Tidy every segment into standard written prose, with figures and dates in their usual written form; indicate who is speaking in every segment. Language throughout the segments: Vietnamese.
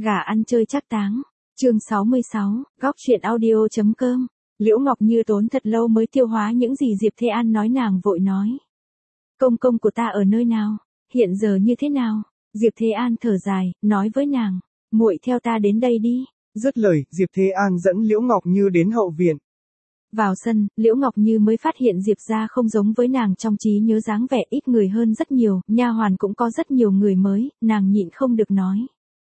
Speaker 1: Gà ăn chơi trác táng. Chương 66, góc truyện audio.com. Liễu Ngọc Như tốn thật lâu mới tiêu hóa những gì Diệp Thế An nói, nàng vội nói. Công công của ta ở nơi nào? Hiện giờ như thế nào? Diệp Thế An thở dài, nói với nàng, muội theo ta đến đây đi.
Speaker 2: Dứt lời, Diệp Thế An dẫn Liễu Ngọc Như đến hậu viện.
Speaker 1: Vào sân, Liễu Ngọc Như mới phát hiện Diệp gia không giống với nàng trong trí nhớ, dáng vẻ ít người hơn rất nhiều, nha hoàn cũng có rất nhiều người mới, nàng nhịn không được nói.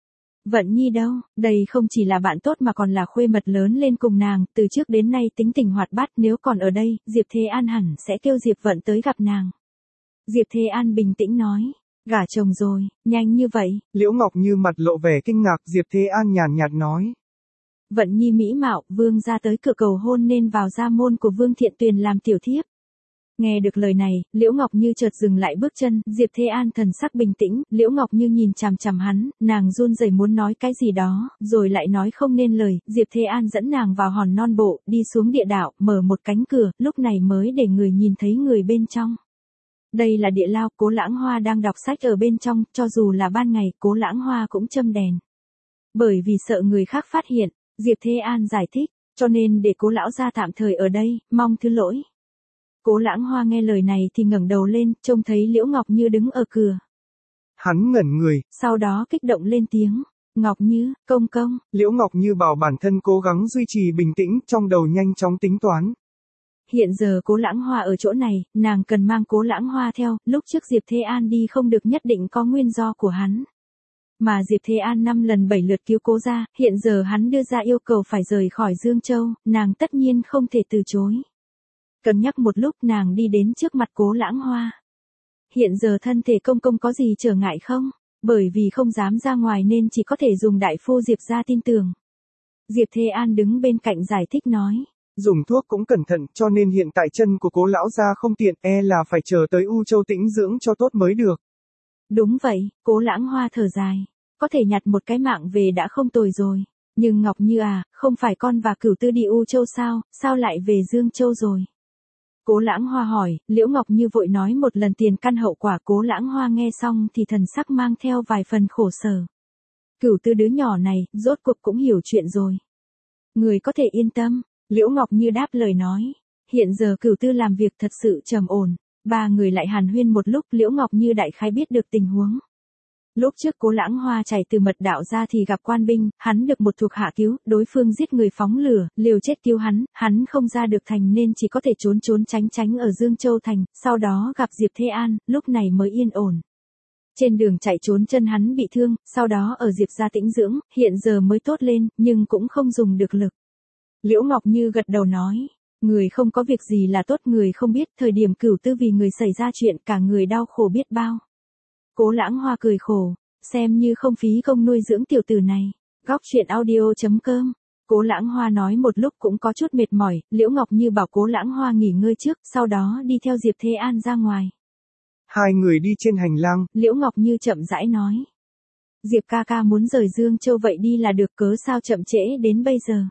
Speaker 1: Vận Nhi đâu? Đây không chỉ là bạn tốt mà còn là khuê mật lớn lên cùng nàng, từ trước đến nay tính tình hoạt bát, nếu còn ở đây, Diệp Thế An hẳn sẽ kêu Diệp Vận tới gặp nàng. Diệp Thế An bình tĩnh nói, gả chồng rồi, nhanh như vậy.
Speaker 2: Liễu Ngọc Như mặt lộ vẻ kinh ngạc, Diệp Thế An nhàn nhạt nói.
Speaker 1: Vận Nhi mỹ mạo, vương gia tới cửa cầu hôn nên vào gia môn của Vương Thiện Tuyền làm tiểu thiếp. Nghe được lời này, Liễu Ngọc Như chợt dừng lại bước chân, Diệp Thế An thần sắc bình tĩnh, Liễu Ngọc Như nhìn chằm chằm hắn, nàng run rẩy muốn nói cái gì đó, rồi lại nói không nên lời, Diệp Thế An dẫn nàng vào hòn non bộ, đi xuống địa đạo, mở một cánh cửa, lúc này mới để người nhìn thấy người bên trong. Đây là địa lao, Cố Lãng Hoa đang đọc sách ở bên trong, cho dù là ban ngày, Cố Lãng Hoa cũng châm đèn. Bởi vì sợ người khác phát hiện, Diệp Thế An giải thích, cho nên để Cố lão gia tạm thời ở đây, mong thứ lỗi. Cố Lãng Hoa nghe lời này thì ngẩng đầu lên, trông thấy Liễu Ngọc Như đứng ở cửa.
Speaker 2: Hắn ngẩn người,
Speaker 1: sau đó kích động lên tiếng, Ngọc Như, công công.
Speaker 2: Liễu Ngọc Như bảo bản thân cố gắng duy trì bình tĩnh, trong đầu nhanh chóng tính toán.
Speaker 1: Hiện giờ Cố Lãng Hoa ở chỗ này, nàng cần mang Cố Lãng Hoa theo, lúc trước Diệp Thế An đi không được nhất định có nguyên do của hắn. Mà Diệp Thế An 5 lần 7 lượt cứu Cố gia, hiện giờ hắn đưa ra yêu cầu phải rời khỏi Dương Châu, nàng tất nhiên không thể từ chối. Cân nhắc một lúc, nàng đi đến trước mặt Cố Lãng Hoa. Hiện giờ thân thể công công có gì trở ngại không? Bởi vì không dám ra ngoài nên chỉ có thể dùng đại phu Diệp gia tin tưởng. Diệp Thế An đứng bên cạnh giải thích nói.
Speaker 2: Dùng thuốc cũng cẩn thận, cho nên hiện tại chân của Cố lão gia không tiện, là phải chờ tới U Châu tĩnh dưỡng cho tốt mới được.
Speaker 1: Đúng vậy, Cố Lãng Hoa thở dài. Có thể nhặt một cái mạng về đã không tồi rồi. Nhưng Ngọc Như à, không phải con và Cửu Tư đi U Châu sao lại về Dương Châu rồi? Cố Lãng Hoa hỏi, Liễu Ngọc Như vội nói một lần tiền căn hậu quả. Cố Lãng Hoa nghe xong thì thần sắc mang theo vài phần khổ sở. Cửu Tư đứa nhỏ này, rốt cuộc cũng hiểu chuyện rồi. Người có thể yên tâm, Liễu Ngọc Như đáp lời nói. Hiện giờ Cửu Tư làm việc thật sự trầm ổn. Ba người lại hàn huyên một lúc, Liễu Ngọc Như đại khái biết được tình huống. Lúc trước Cố Lãng Hoa chạy từ mật đạo ra thì gặp quan binh, hắn được một thuộc hạ cứu, đối phương giết người phóng lửa, liều chết cứu hắn không ra được thành nên chỉ có thể trốn tránh ở Dương Châu thành, sau đó gặp Diệp Thế An, lúc này mới yên ổn. Trên đường chạy trốn chân hắn bị thương, sau đó ở Diệp gia tĩnh dưỡng, hiện giờ mới tốt lên, nhưng cũng không dùng được lực. Liễu Ngọc Như gật đầu nói, người không có việc gì là tốt, người không biết, thời điểm Cửu Tư vì người xảy ra chuyện cả người đau khổ biết bao. Cố Lãng Hoa cười khổ, xem như không phí công nuôi dưỡng tiểu tử này. Góc truyện audio.com. Cố Lãng Hoa nói một lúc cũng có chút mệt mỏi, Liễu Ngọc Như bảo Cố Lãng Hoa nghỉ ngơi trước, sau đó đi theo Diệp Thế An ra ngoài.
Speaker 2: Hai người đi trên hành lang,
Speaker 1: Liễu Ngọc Như chậm rãi nói. Diệp ca ca muốn rời Dương Châu vậy đi là được, cớ sao chậm trễ đến bây giờ?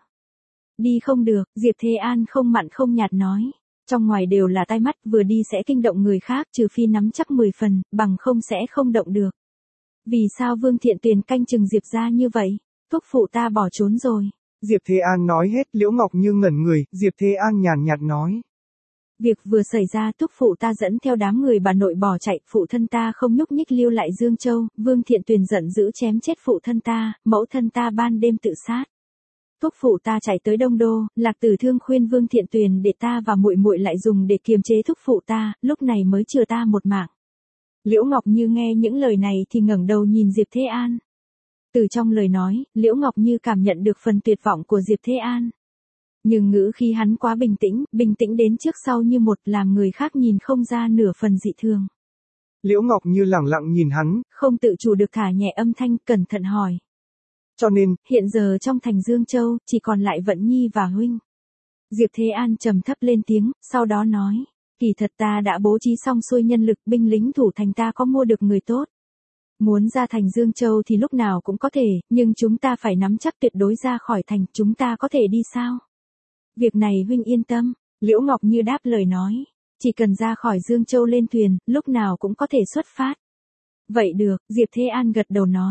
Speaker 1: Đi không được, Diệp Thế An không mặn không nhạt nói. Trong ngoài đều là tai mắt, vừa đi sẽ kinh động người khác, trừ phi nắm chắc 10 phần, bằng không sẽ không động được. Vì sao Vương Thiện Tuyền canh chừng Diệp gia như vậy? Thúc phụ ta bỏ trốn rồi.
Speaker 2: Diệp Thế An nói hết, Liễu Ngọc Như ngẩn người, Diệp Thế An nhàn nhạt nói.
Speaker 1: Việc vừa xảy ra, thúc phụ ta dẫn theo đám người bà nội bỏ chạy, phụ thân ta không nhúc nhích lưu lại Dương Châu, Vương Thiện Tuyền giận dữ chém chết phụ thân ta, mẫu thân ta ban đêm tự sát. Thúc phụ ta chạy tới Đông Đô, Lạc Tử Thương khuyên Vương Thiện Tuyền để ta và muội muội lại dùng để kiềm chế thúc phụ ta, lúc này mới chừa ta một mạng. Liễu Ngọc Như nghe những lời này thì ngẩng đầu nhìn Diệp Thế An. Từ trong lời nói, Liễu Ngọc Như cảm nhận được phần tuyệt vọng của Diệp Thế An. Nhưng ngữ khí hắn quá bình tĩnh đến trước sau như một, làm người khác nhìn không ra nửa phần dị thường.
Speaker 2: Liễu Ngọc Như lẳng lặng nhìn hắn,
Speaker 1: không tự chủ được thả nhẹ âm thanh, cẩn thận hỏi.
Speaker 2: Cho nên,
Speaker 1: hiện giờ trong thành Dương Châu, chỉ còn lại Vận Nhi và huynh. Diệp Thế An trầm thấp lên tiếng, sau đó nói. Kỳ thật ta đã bố trí xong xuôi nhân lực, binh lính thủ thành ta có mua được người tốt. Muốn ra thành Dương Châu thì lúc nào cũng có thể, nhưng chúng ta phải nắm chắc tuyệt đối ra khỏi thành, chúng ta có thể đi sao? Việc này huynh yên tâm, Liễu Ngọc Như đáp lời nói. Chỉ cần ra khỏi Dương Châu lên thuyền, lúc nào cũng có thể xuất phát. Vậy được, Diệp Thế An gật đầu nói.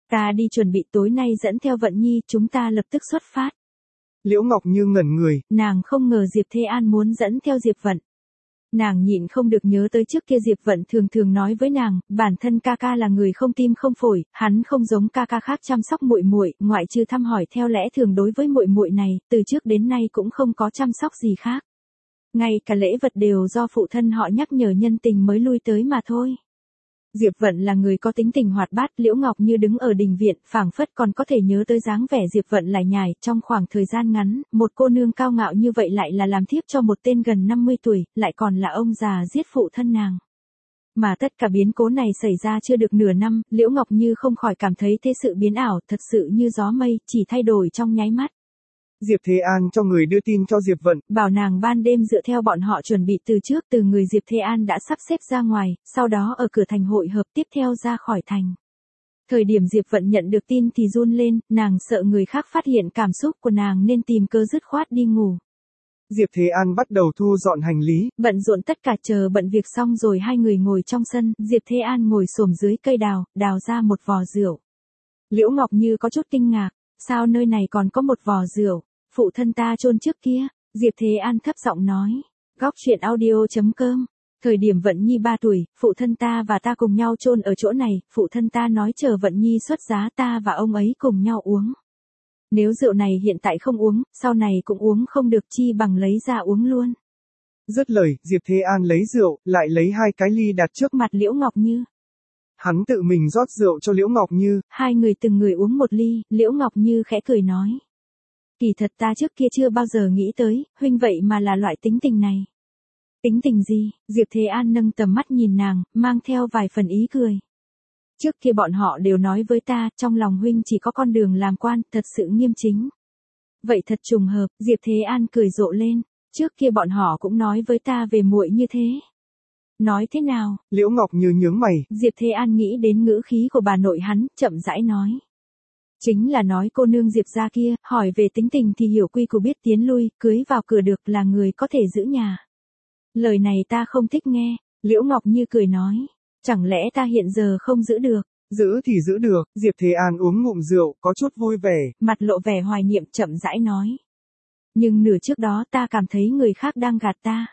Speaker 1: Ta đi chuẩn bị tối nay dẫn theo Vận Nhi, chúng ta lập tức xuất phát.
Speaker 2: Liễu Ngọc Như ngẩn người.
Speaker 1: Nàng không ngờ Diệp Thế An muốn dẫn theo Diệp Vận. Nàng nhịn không được nhớ tới trước kia Diệp Vận thường thường nói với nàng, bản thân ca ca là người không tim không phổi, hắn không giống ca ca khác chăm sóc muội muội, ngoại trừ thăm hỏi theo lẽ thường đối với muội muội này, từ trước đến nay cũng không có chăm sóc gì khác. Ngay cả lễ vật đều do phụ thân họ nhắc nhở nhân tình mới lui tới mà thôi. Diệp Vận là người có tính tình hoạt bát, Liễu Ngọc Như đứng ở đình viện, phảng phất còn có thể nhớ tới dáng vẻ Diệp Vận lải nhải, trong khoảng thời gian ngắn, một cô nương cao ngạo như vậy lại là làm thiếp cho một tên gần 50 tuổi, lại còn là ông già giết phụ thân nàng. Mà tất cả biến cố này xảy ra chưa được nửa năm, Liễu Ngọc Như không khỏi cảm thấy thế sự biến ảo, thật sự như gió mây, chỉ thay đổi trong nháy mắt.
Speaker 2: Diệp Thế An cho người đưa tin cho Diệp Vận,
Speaker 1: bảo nàng ban đêm dựa theo bọn họ chuẩn bị từ trước, từ người Diệp Thế An đã sắp xếp ra ngoài, sau đó ở cửa thành hội hợp tiếp theo ra khỏi thành. Thời điểm Diệp Vận nhận được tin thì run lên, nàng sợ người khác phát hiện cảm xúc của nàng nên tìm cớ dứt khoát đi ngủ.
Speaker 2: Diệp Thế An bắt đầu thu dọn hành lý,
Speaker 1: bận rộn tất cả, chờ bận việc xong rồi hai người ngồi trong sân, Diệp Thế An ngồi xổm dưới cây đào, đào ra một vò rượu. Liễu Ngọc Như có chút kinh ngạc, sao nơi này còn có một vò rượu? Phụ thân ta chôn trước kia, Diệp Thế An thấp giọng nói. Góc truyện audio.com. Thời điểm Vận Nhi 3 tuổi, phụ thân ta và ta cùng nhau chôn ở chỗ này, phụ thân ta nói chờ Vận Nhi xuất giá ta và ông ấy cùng nhau uống. Nếu rượu này hiện tại không uống, sau này cũng uống không được, chi bằng lấy ra uống luôn.
Speaker 2: Dứt lời, Diệp Thế An lấy rượu, lại lấy 2 cái ly đặt trước
Speaker 1: mặt Liễu Ngọc Như.
Speaker 2: Hắn tự mình rót rượu cho Liễu Ngọc Như.
Speaker 1: Hai người từng người uống một ly, Liễu Ngọc Như khẽ cười nói. Kỳ thật ta trước kia chưa bao giờ nghĩ tới, huynh vậy mà là loại tính tình này. Tính tình gì? Diệp Thế An nâng tầm mắt nhìn nàng, mang theo vài phần ý cười. Trước kia bọn họ đều nói với ta, trong lòng huynh chỉ có con đường làm quan, thật sự nghiêm chính. Vậy thật trùng hợp, Diệp Thế An cười rộ lên. Trước kia bọn họ cũng nói với ta về muội như thế. Nói thế nào?
Speaker 2: Liễu Ngọc Như nhướng mày.
Speaker 1: Diệp Thế An nghĩ đến ngữ khí của bà nội hắn, chậm rãi nói. Chính là nói cô nương Diệp gia kia, hỏi về tính tình thì hiểu quy củ biết tiến lui, cưới vào cửa được là người có thể giữ nhà. Lời này ta không thích nghe, Liễu Ngọc Như cười nói. Chẳng lẽ ta hiện giờ không giữ được?
Speaker 2: Giữ thì giữ được, Diệp Thế An uống ngụm rượu, có chút vui vẻ.
Speaker 1: Mặt lộ vẻ hoài niệm, chậm rãi nói. Nhưng nửa trước đó ta cảm thấy người khác đang gạt ta.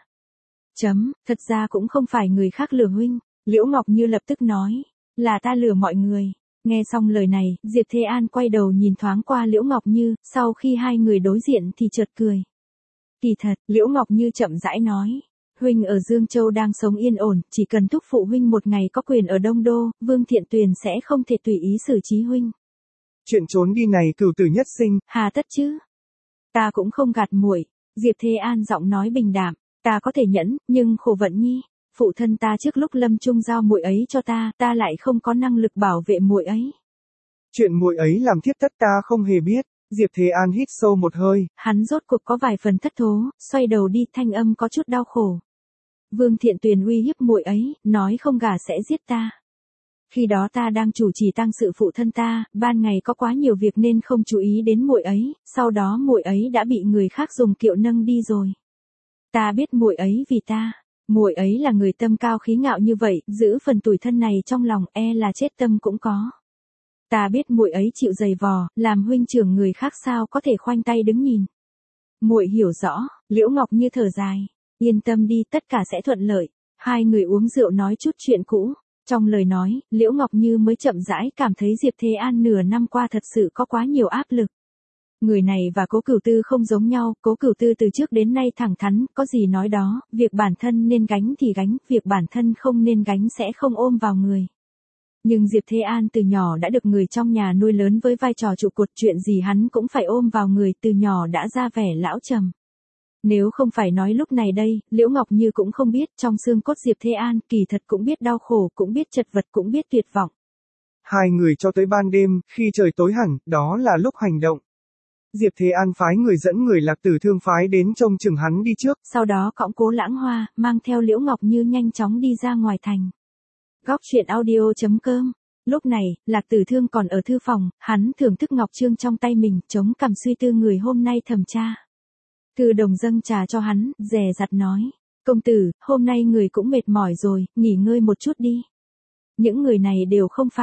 Speaker 1: Thật ra cũng không phải người khác lừa huynh, Liễu Ngọc Như lập tức nói. Là ta lừa mọi người. Nghe xong lời này, Diệp Thế An quay đầu nhìn thoáng qua Liễu Ngọc Như, sau khi hai người đối diện thì chợt cười. Kỳ thật, Liễu Ngọc Như chậm rãi nói. Huynh ở Dương Châu đang sống yên ổn, chỉ cần thúc phụ huynh một ngày có quyền ở Đông Đô, Vương Thiện Tuyền sẽ không thể tùy ý xử trí huynh.
Speaker 2: Chuyện trốn đi này cửu tử nhất sinh.
Speaker 1: Hà tất chứ? Ta cũng không gạt muội. Diệp Thế An giọng nói bình đạm. Ta có thể nhẫn, nhưng khổ Vận Nhi. Phụ thân ta trước lúc lâm chung giao muội ấy cho ta, ta lại không có năng lực bảo vệ muội ấy.
Speaker 2: Chuyện muội ấy làm thiếp thất ta không hề biết. Diệp Thế An hít sâu một hơi.
Speaker 1: Hắn rốt cuộc có vài phần thất thố, xoay đầu đi, thanh âm có chút đau khổ. Vương Thiện Tuyền uy hiếp muội ấy, nói không gả sẽ giết ta. Khi đó ta đang chủ trì tang sự phụ thân ta, ban ngày có quá nhiều việc nên không chú ý đến muội ấy, sau đó muội ấy đã bị người khác dùng kiệu nâng đi rồi. Ta biết muội ấy vì ta. Muội ấy là người tâm cao khí ngạo như vậy, giữ phần tủi thân này trong lòng, e là chết tâm cũng có. Ta biết muội ấy chịu dày vò, làm huynh trưởng người khác sao có thể khoanh tay đứng nhìn. Muội hiểu rõ, Liễu Ngọc Như thở dài, yên tâm đi, tất cả sẽ thuận lợi. Hai người uống rượu nói chút chuyện cũ. Trong lời nói, Liễu Ngọc Như mới chậm rãi cảm thấy Diệp Thế An nửa năm qua thật sự có quá nhiều áp lực. Người này và Cố Cửu Tư không giống nhau, Cố Cửu Tư từ trước đến nay thẳng thắn, có gì nói đó, việc bản thân nên gánh thì gánh, việc bản thân không nên gánh sẽ không ôm vào người. Nhưng Diệp Thế An từ nhỏ đã được người trong nhà nuôi lớn với vai trò trụ cột, chuyện gì hắn cũng phải ôm vào người, từ nhỏ đã ra vẻ lão trầm. Nếu không phải nói lúc này đây, Liễu Ngọc Như cũng không biết, trong xương cốt Diệp Thế An, kỳ thật cũng biết đau khổ, cũng biết chật vật, cũng biết tuyệt vọng.
Speaker 2: Hai người cho tới ban đêm, khi trời tối hẳn, đó là lúc hành động. Diệp Thế An phái người dẫn người Lạc Tử Thương phái đến trông chừng hắn đi trước.
Speaker 1: Sau đó cõng Cố Lãng Hoa, mang theo Liễu Ngọc Như nhanh chóng đi ra ngoài thành. Góc truyện audio.com. Lúc này, Lạc Tử Thương còn ở thư phòng, hắn thưởng thức ngọc chương trong tay mình, chống cằm suy tư người hôm nay thẩm tra. Từ Đồng dâng trà cho hắn, dè dặt nói. Công tử, hôm nay người cũng mệt mỏi rồi, nghỉ ngơi một chút đi. Những người này đều không phải.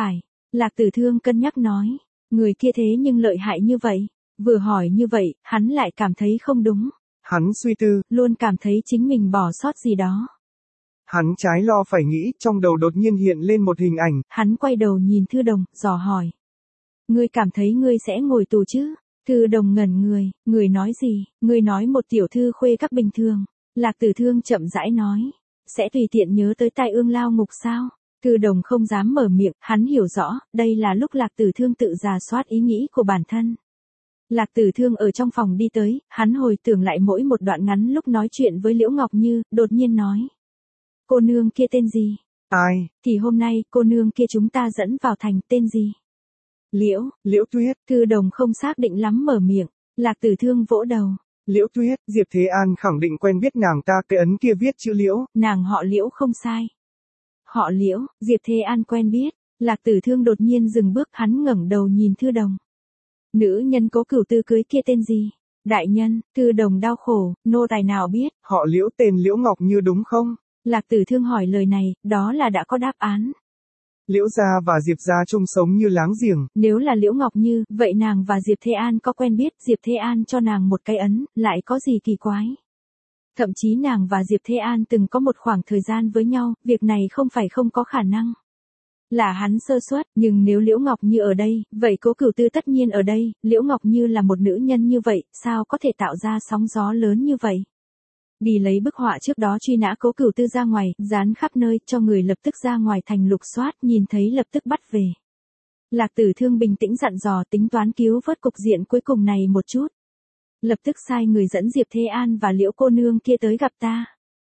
Speaker 1: Lạc Tử Thương cân nhắc nói, người kia thế nhưng lợi hại như vậy. Vừa hỏi như vậy, hắn lại cảm thấy không đúng.
Speaker 2: Hắn suy tư,
Speaker 1: luôn cảm thấy chính mình bỏ sót gì đó.
Speaker 2: Hắn trái lo phải nghĩ, trong đầu đột nhiên hiện lên một hình ảnh.
Speaker 1: Hắn quay đầu nhìn Thư Đồng, dò hỏi. Ngươi cảm thấy ngươi sẽ ngồi tù chứ? Thư Đồng ngẩn người, người nói gì? Ngươi nói một tiểu thư khuê các bình thường. Lạc Tử Thương chậm rãi nói. Sẽ tùy tiện nhớ tới tai ương lao ngục sao? Thư Đồng không dám mở miệng, hắn hiểu rõ, đây là lúc Lạc Tử Thương tự rà soát ý nghĩ của bản thân. Lạc Tử Thương ở trong phòng đi tới, hắn hồi tưởng lại mỗi một đoạn ngắn lúc nói chuyện với Liễu Ngọc Như, đột nhiên nói. Cô nương kia tên gì?
Speaker 2: Ai?
Speaker 1: Thì hôm nay, cô nương kia chúng ta dẫn vào thành tên gì?
Speaker 2: Liễu Tuyết.
Speaker 1: Thư Đồng không xác định lắm mở miệng, Lạc Tử Thương vỗ đầu.
Speaker 2: Liễu Tuyết, Diệp Thế An khẳng định quen biết nàng ta, cái ấn kia viết chữ Liễu.
Speaker 1: Nàng họ Liễu không sai. Họ Liễu, Diệp Thế An quen biết. Lạc Tử Thương đột nhiên dừng bước, hắn ngẩng đầu nhìn Thư Đồng. Nữ nhân Cố Cửu Tư cưới kia tên gì? Đại nhân, Thư Đồng đau khổ, nô tài nào biết.
Speaker 2: Họ Liễu tên Liễu Ngọc Như đúng không?
Speaker 1: Lạc Tử Thương hỏi lời này, đó là đã có đáp án.
Speaker 2: Liễu gia và Diệp gia chung sống như láng giềng.
Speaker 1: Nếu là Liễu Ngọc Như, vậy nàng và Diệp Thế An có quen biết, Diệp Thế An cho nàng một cái ấn, lại có gì kỳ quái. Thậm chí nàng và Diệp Thế An từng có một khoảng thời gian với nhau, việc này không phải không có khả năng. Là hắn sơ suất, nhưng nếu Liễu Ngọc Như ở đây, vậy Cố Cửu Tư tất nhiên ở đây, Liễu Ngọc Như là một nữ nhân như vậy, sao có thể tạo ra sóng gió lớn như vậy. Đi lấy bức họa trước đó truy nã Cố Cửu Tư ra ngoài, dán khắp nơi, cho người lập tức ra ngoài thành lục soát, nhìn thấy lập tức bắt về. Lạc Tử Thương bình tĩnh dặn dò, tính toán cứu vớt cục diện cuối cùng này một chút. Lập tức sai người dẫn Diệp Thế An và Liễu cô nương kia tới gặp ta.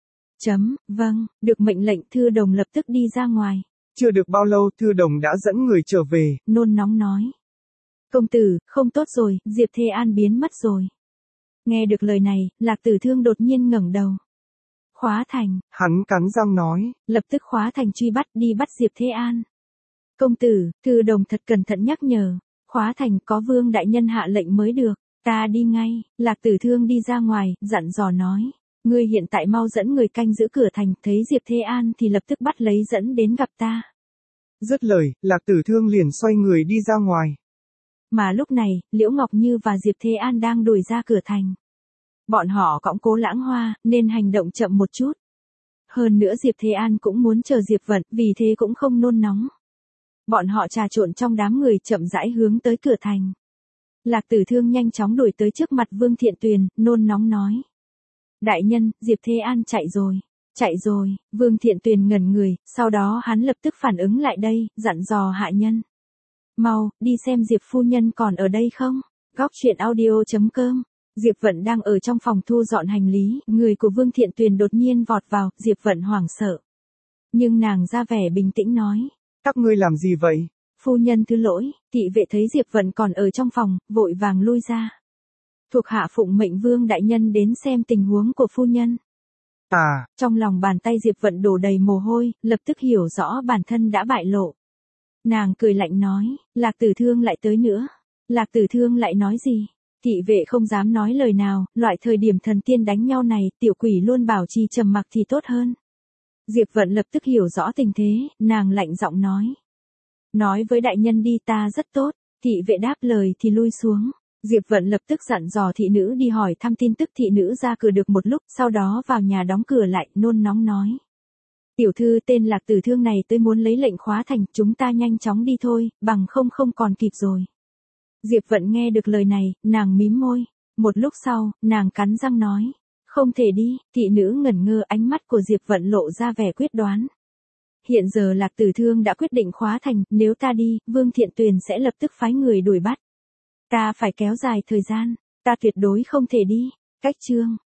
Speaker 1: Vâng, được mệnh lệnh, Thư Đồng lập tức đi ra ngoài.
Speaker 2: Chưa được bao lâu, Thư Đồng đã dẫn người trở về.
Speaker 1: Nôn nóng nói. Công tử, không tốt rồi, Diệp Thế An biến mất rồi. Nghe được lời này, Lạc Tử Thương đột nhiên ngẩng đầu. Khóa Thành.
Speaker 2: Hắn cắn răng nói.
Speaker 1: Lập tức Khóa Thành truy bắt, đi bắt Diệp Thế An. Công tử, Thư Đồng thật cẩn thận nhắc nhở. Khóa Thành có Vương đại nhân hạ lệnh mới được. Ta đi ngay. Lạc Tử Thương đi ra ngoài, dặn dò nói. Ngươi hiện tại mau dẫn người canh giữ cửa thành, thấy Diệp Thế An thì lập tức bắt lấy dẫn đến gặp ta.
Speaker 2: Dứt lời, Lạc Tử Thương liền xoay người đi ra ngoài.
Speaker 1: Mà lúc này, Liễu Ngọc Như và Diệp Thế An đang đuổi ra cửa thành. Bọn họ cõng Cố Lãng Hoa, nên hành động chậm một chút. Hơn nữa Diệp Thế An cũng muốn chờ Diệp Vận, vì thế cũng không nôn nóng. Bọn họ trà trộn trong đám người chậm rãi hướng tới cửa thành. Lạc Tử Thương nhanh chóng đuổi tới trước mặt Vương Thiện Tuyền, nôn nóng nói. Đại nhân, Diệp Thế An chạy rồi. Chạy rồi, Vương Thiện Tuyền ngẩn người, sau đó hắn lập tức phản ứng lại đây, dặn dò hạ nhân. Mau, đi xem Diệp phu nhân còn ở đây không? Góc truyện audio.com. Diệp Vận đang ở trong phòng thu dọn hành lý, người của Vương Thiện Tuyền đột nhiên vọt vào, Diệp Vận hoảng sợ. Nhưng nàng ra vẻ bình tĩnh nói.
Speaker 2: Các ngươi làm gì vậy?
Speaker 1: Phu nhân thứ lỗi, thị vệ thấy Diệp Vận còn ở trong phòng, vội vàng lui ra. Thuộc hạ phụng mệnh Vương đại nhân đến xem tình huống của phu nhân. Trong lòng bàn tay Diệp Vận đổ đầy mồ hôi, lập tức hiểu rõ bản thân đã bại lộ. Nàng cười lạnh nói, Lạc Tử Thương lại tới nữa. Lạc Tử Thương lại nói gì? Thị vệ không dám nói lời nào, loại thời điểm thần tiên đánh nhau này, tiểu quỷ luôn bảo trì trầm mặc thì tốt hơn. Diệp Vận lập tức hiểu rõ tình thế, nàng lạnh giọng nói. Nói với đại nhân đi, ta rất tốt. Thị vệ đáp lời thì lui xuống. Diệp Vận lập tức dặn dò thị nữ đi hỏi thăm tin tức, thị nữ ra cửa được một lúc, sau đó vào nhà đóng cửa lại, nôn nóng nói. Tiểu thư tên Lạc Tử Thương này tới muốn lấy lệnh Khóa Thành, chúng ta nhanh chóng đi thôi, bằng không còn kịp rồi. Diệp Vận nghe được lời này, nàng mím môi. Một lúc sau, nàng cắn răng nói. Không thể đi, thị nữ ngẩn ngơ, ánh mắt của Diệp Vận lộ ra vẻ quyết đoán. Hiện giờ Lạc Tử Thương đã quyết định Khóa Thành, nếu ta đi, Vương Thiện Tuyền sẽ lập tức phái người đuổi bắt. Ta phải kéo dài thời gian, ta tuyệt đối không thể đi. Cách chương